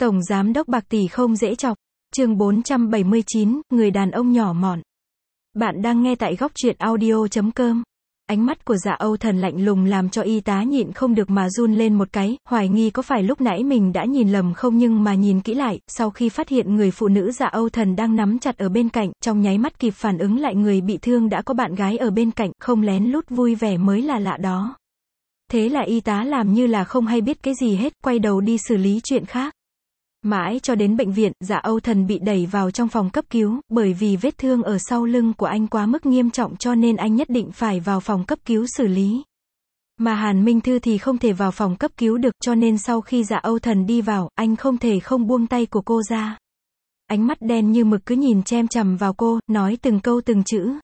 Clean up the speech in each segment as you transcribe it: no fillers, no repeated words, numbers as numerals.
Tổng giám đốc bạc tỷ không dễ chọc. Chương 479, người đàn ông nhỏ mọn. Bạn đang nghe tại góc truyện audio.com. Ánh mắt của Dạ Âu Thần lạnh lùng làm cho y tá nhịn không được mà run lên một cái, hoài nghi có phải lúc nãy mình đã nhìn lầm không, nhưng mà nhìn kỹ lại, sau khi phát hiện người phụ nữ Dạ Âu Thần đang nắm chặt ở bên cạnh, trong nháy mắt kịp phản ứng lại người bị thương đã có bạn gái ở bên cạnh, không lén lút vui vẻ mới là lạ đó. Thế là y tá làm như là không hay biết cái gì hết, quay đầu đi xử lý chuyện khác. Mãi cho đến bệnh viện, Dạ Âu Thần bị đẩy vào trong phòng cấp cứu, bởi vì vết thương ở sau lưng của anh quá mức nghiêm trọng cho nên anh nhất định phải vào phòng cấp cứu xử lý. Mà Hàn Minh Thư thì không thể vào phòng cấp cứu được, cho nên sau khi Dạ Âu Thần đi vào, anh không thể không buông tay của cô ra. Ánh mắt đen như mực cứ nhìn chăm chằm vào cô, nói từng câu từng chữ.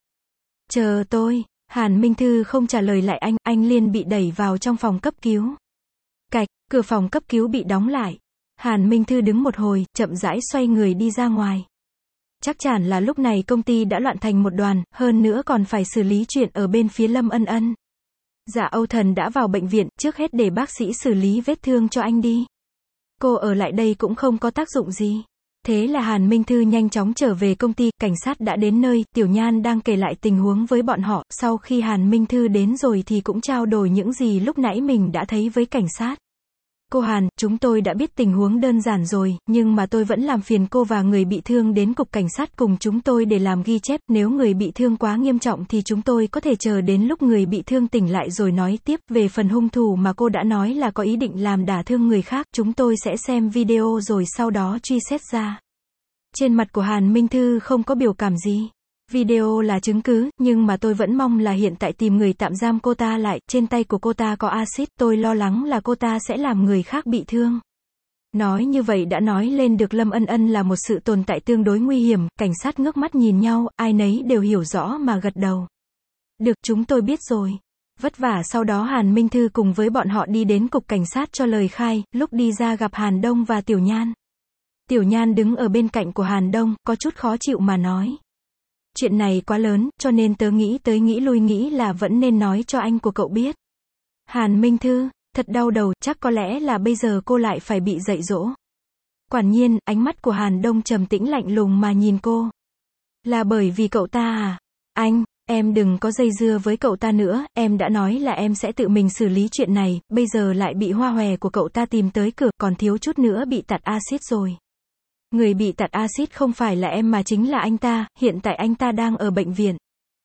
Chờ tôi. Hàn Minh Thư không trả lời lại anh liền bị đẩy vào trong phòng cấp cứu. Cạch, cửa phòng cấp cứu bị đóng lại. Hàn Minh Thư đứng một hồi, chậm rãi xoay người đi ra ngoài. Chắc chắn là lúc này công ty đã loạn thành một đoàn, hơn nữa còn phải xử lý chuyện ở bên phía Lâm Ân Ân. Dạ Âu Thần đã vào bệnh viện, trước hết để bác sĩ xử lý vết thương cho anh đi. Cô ở lại đây cũng không có tác dụng gì. Thế là Hàn Minh Thư nhanh chóng trở về công ty, cảnh sát đã đến nơi, Tiểu Nhan đang kể lại tình huống với bọn họ, sau khi Hàn Minh Thư đến rồi thì cũng trao đổi những gì lúc nãy mình đã thấy với cảnh sát. Cô Hàn, chúng tôi đã biết tình huống đơn giản rồi, nhưng mà tôi vẫn làm phiền cô và người bị thương đến cục cảnh sát cùng chúng tôi để làm ghi chép, nếu người bị thương quá nghiêm trọng thì chúng tôi có thể chờ đến lúc người bị thương tỉnh lại rồi nói tiếp. Về phần hung thủ mà cô đã nói là có ý định làm đả thương người khác, chúng tôi sẽ xem video rồi sau đó truy xét ra. Trên mặt của Hàn Minh Thư không có biểu cảm gì. Video là chứng cứ, nhưng mà tôi vẫn mong là hiện tại tìm người tạm giam cô ta lại, trên tay của cô ta có axit, tôi lo lắng là cô ta sẽ làm người khác bị thương. Nói như vậy đã nói lên được Lâm Ân Ân là một sự tồn tại tương đối nguy hiểm, cảnh sát ngước mắt nhìn nhau, ai nấy đều hiểu rõ mà gật đầu. Được, chúng tôi biết rồi. Vất vả. Sau đó Hàn Minh Thư cùng với bọn họ đi đến cục cảnh sát cho lời khai, lúc đi ra gặp Hàn Đông và Tiểu Nhan. Tiểu Nhan đứng ở bên cạnh của Hàn Đông, có chút khó chịu mà nói. Chuyện này quá lớn, cho nên tớ nghĩ tới nghĩ lui nghĩ là vẫn nên nói cho anh của cậu biết. Hàn Minh Thư, thật đau đầu, chắc có lẽ là bây giờ cô lại phải bị dạy dỗ. Quả nhiên, ánh mắt của Hàn Đông trầm tĩnh lạnh lùng mà nhìn cô. Là bởi vì cậu ta à? Anh, em đừng có dây dưa với cậu ta nữa, em đã nói là em sẽ tự mình xử lý chuyện này, bây giờ lại bị hoa hòe của cậu ta tìm tới cửa, còn thiếu chút nữa bị tạt axit rồi. Người bị tạt axit không phải là em mà chính là anh ta, hiện tại anh ta đang ở bệnh viện.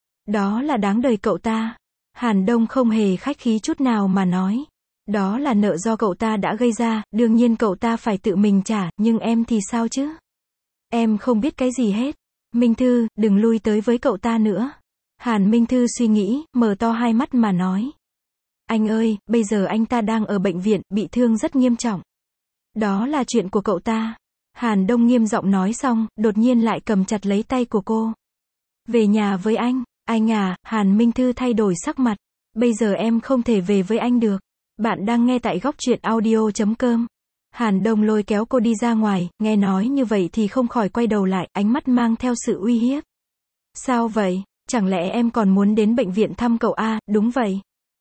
Đó là đáng đời cậu ta. Hàn Đông không hề khách khí chút nào mà nói. Đó là nợ do cậu ta đã gây ra, đương nhiên cậu ta phải tự mình trả, nhưng em thì sao chứ? Em không biết cái gì hết. Minh Thư, đừng lui tới với cậu ta nữa. Hàn Minh Thư suy nghĩ, mở to hai mắt mà nói. Anh ơi, bây giờ anh ta đang ở bệnh viện, bị thương rất nghiêm trọng. Đó là chuyện của cậu ta. Hàn Đông nghiêm giọng nói xong, đột nhiên lại cầm chặt lấy tay của cô. Về nhà với anh à, Hàn Minh Thư thay đổi sắc mặt. Bây giờ em không thể về với anh được. Bạn đang nghe tại góc truyện audio.com. Hàn Đông lôi kéo cô đi ra ngoài, nghe nói như vậy thì không khỏi quay đầu lại, ánh mắt mang theo sự uy hiếp. Sao vậy? Chẳng lẽ em còn muốn đến bệnh viện thăm cậu à? Đúng vậy.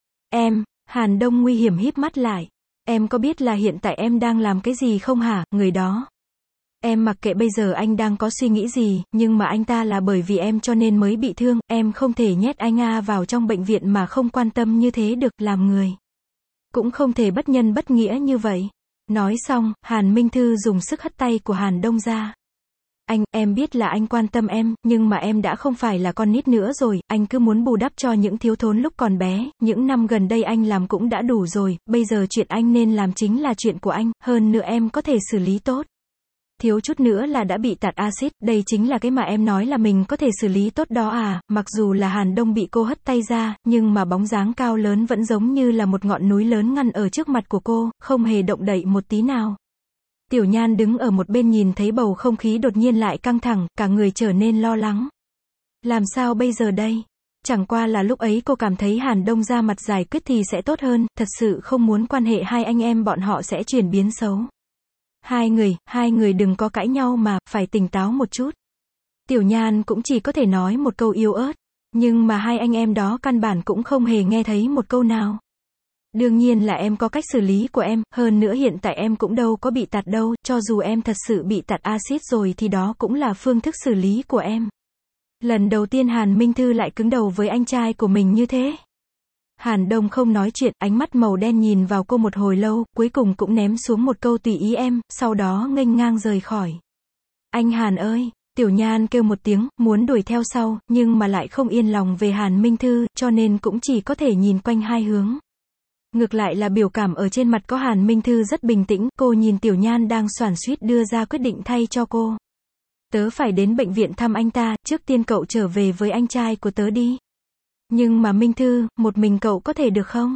Hàn Đông nguy hiểm híp mắt lại. Em có biết là hiện tại em đang làm cái gì không hả, người đó? Em mặc kệ bây giờ anh đang có suy nghĩ gì, nhưng mà anh ta là bởi vì em cho nên mới bị thương, em không thể nhét anh vào trong bệnh viện mà không quan tâm như thế được, làm người. Cũng không thể bất nhân bất nghĩa như vậy. Nói xong, Hàn Minh Thư dùng sức hất tay của Hàn Đông ra. Em biết là anh quan tâm em, nhưng mà em đã không phải là con nít nữa rồi, anh cứ muốn bù đắp cho những thiếu thốn lúc còn bé, những năm gần đây anh làm cũng đã đủ rồi, bây giờ chuyện anh nên làm chính là chuyện của anh, hơn nữa em có thể xử lý tốt. Thiếu chút nữa là đã bị tạt axit, đây chính là cái mà em nói là mình có thể xử lý tốt đó à. Mặc dù là Hàn Đông bị cô hất tay ra, nhưng mà bóng dáng cao lớn vẫn giống như là một ngọn núi lớn ngăn ở trước mặt của cô, không hề động đậy một tí nào. Tiểu Nhan đứng ở một bên nhìn thấy bầu không khí đột nhiên lại căng thẳng, cả người trở nên lo lắng. Làm sao bây giờ đây? Chẳng qua là lúc ấy cô cảm thấy Hàn Đông ra mặt giải quyết thì sẽ tốt hơn, thật sự không muốn quan hệ hai anh em bọn họ sẽ chuyển biến xấu. Hai người đừng có cãi nhau mà, phải tỉnh táo một chút. Tiểu Nhan cũng chỉ có thể nói một câu yếu ớt, nhưng mà hai anh em đó căn bản cũng không hề nghe thấy một câu nào. Đương nhiên là em có cách xử lý của em, hơn nữa hiện tại em cũng đâu có bị tạt đâu, cho dù em thật sự bị tạt axit rồi thì đó cũng là phương thức xử lý của em. Lần đầu tiên Hàn Minh Thư lại cứng đầu với anh trai của mình như thế. Hàn Đông không nói chuyện, ánh mắt màu đen nhìn vào cô một hồi lâu, cuối cùng cũng ném xuống một câu tùy ý em, sau đó nghênh ngang rời khỏi. Anh Hàn ơi! Tiểu Nhan kêu một tiếng, muốn đuổi theo sau, nhưng mà lại không yên lòng về Hàn Minh Thư, cho nên cũng chỉ có thể nhìn quanh hai hướng. Ngược lại là biểu cảm ở trên mặt có Hàn Minh Thư rất bình tĩnh, cô nhìn Tiểu Nhan đang xoản xuýt đưa ra quyết định thay cho cô. Tớ phải đến bệnh viện thăm anh ta, trước tiên cậu trở về với anh trai của tớ đi. Nhưng mà Minh Thư, một mình cậu có thể được không?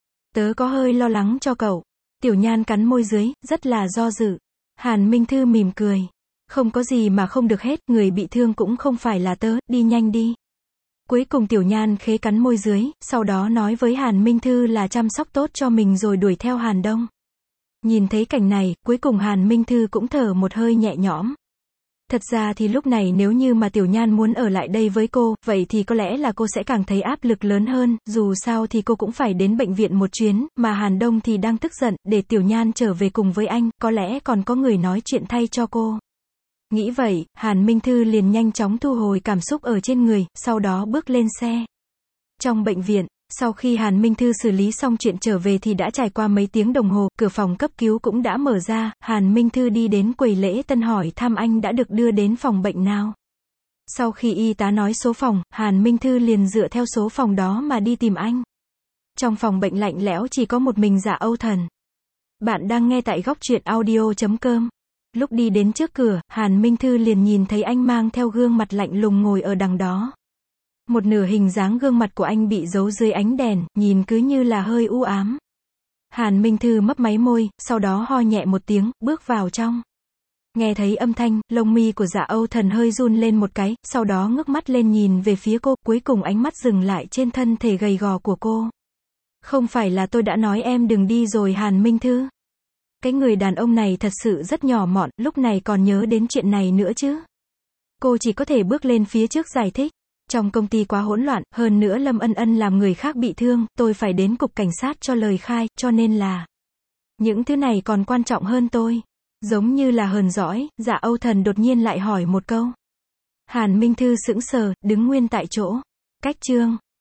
Tớ có hơi lo lắng cho cậu. Tiểu Nhan cắn môi dưới, rất là do dự. Hàn Minh Thư mỉm cười. Không có gì mà không được hết, người bị thương cũng không phải là tớ, đi nhanh đi. Cuối cùng Tiểu Nhan khế cắn môi dưới, sau đó nói với Hàn Minh Thư là chăm sóc tốt cho mình rồi đuổi theo Hàn Đông. Nhìn thấy cảnh này, cuối cùng Hàn Minh Thư cũng thở một hơi nhẹ nhõm. Thật ra thì lúc này nếu như mà Tiểu Nhan muốn ở lại đây với cô, vậy thì có lẽ là cô sẽ càng thấy áp lực lớn hơn, dù sao thì cô cũng phải đến bệnh viện một chuyến, mà Hàn Đông thì đang tức giận, để Tiểu Nhan trở về cùng với anh, có lẽ còn có người nói chuyện thay cho cô. Nghĩ vậy, Hàn Minh Thư liền nhanh chóng thu hồi cảm xúc ở trên người, sau đó bước lên xe. Trong bệnh viện, sau khi Hàn Minh Thư xử lý xong chuyện trở về thì đã trải qua mấy tiếng đồng hồ, cửa phòng cấp cứu cũng đã mở ra, Hàn Minh Thư đi đến quầy lễ tân hỏi thăm anh đã được đưa đến phòng bệnh nào. Sau khi y tá nói số phòng, Hàn Minh Thư liền dựa theo số phòng đó mà đi tìm anh. Trong phòng bệnh lạnh lẽo chỉ có một mình Dạ Âu Thần. Bạn đang nghe tại góc truyện audio.com. Lúc đi đến trước cửa, Hàn Minh Thư liền nhìn thấy anh mang theo gương mặt lạnh lùng ngồi ở đằng đó. Một nửa hình dáng gương mặt của anh bị giấu dưới ánh đèn, nhìn cứ như là hơi u ám. Hàn Minh Thư mấp máy môi, sau đó ho nhẹ một tiếng, bước vào trong. Nghe thấy âm thanh, lông mi của Dạ Âu Thần hơi run lên một cái, sau đó ngước mắt lên nhìn về phía cô, cuối cùng ánh mắt dừng lại trên thân thể gầy gò của cô. Không phải là tôi đã nói em đừng đi rồi Hàn Minh Thư? Cái người đàn ông này thật sự rất nhỏ mọn, lúc này còn nhớ đến chuyện này nữa chứ. Cô chỉ có thể bước lên phía trước giải thích. Trong công ty quá hỗn loạn, hơn nữa Lâm Ân Ân làm người khác bị thương, tôi phải đến cục cảnh sát cho lời khai, cho nên là những thứ này còn quan trọng hơn tôi. Giống như là hờn dỗi, Dạ Âu Thần đột nhiên lại hỏi một câu. Hàn Minh Thư sững sờ, đứng nguyên tại chỗ. Cách chương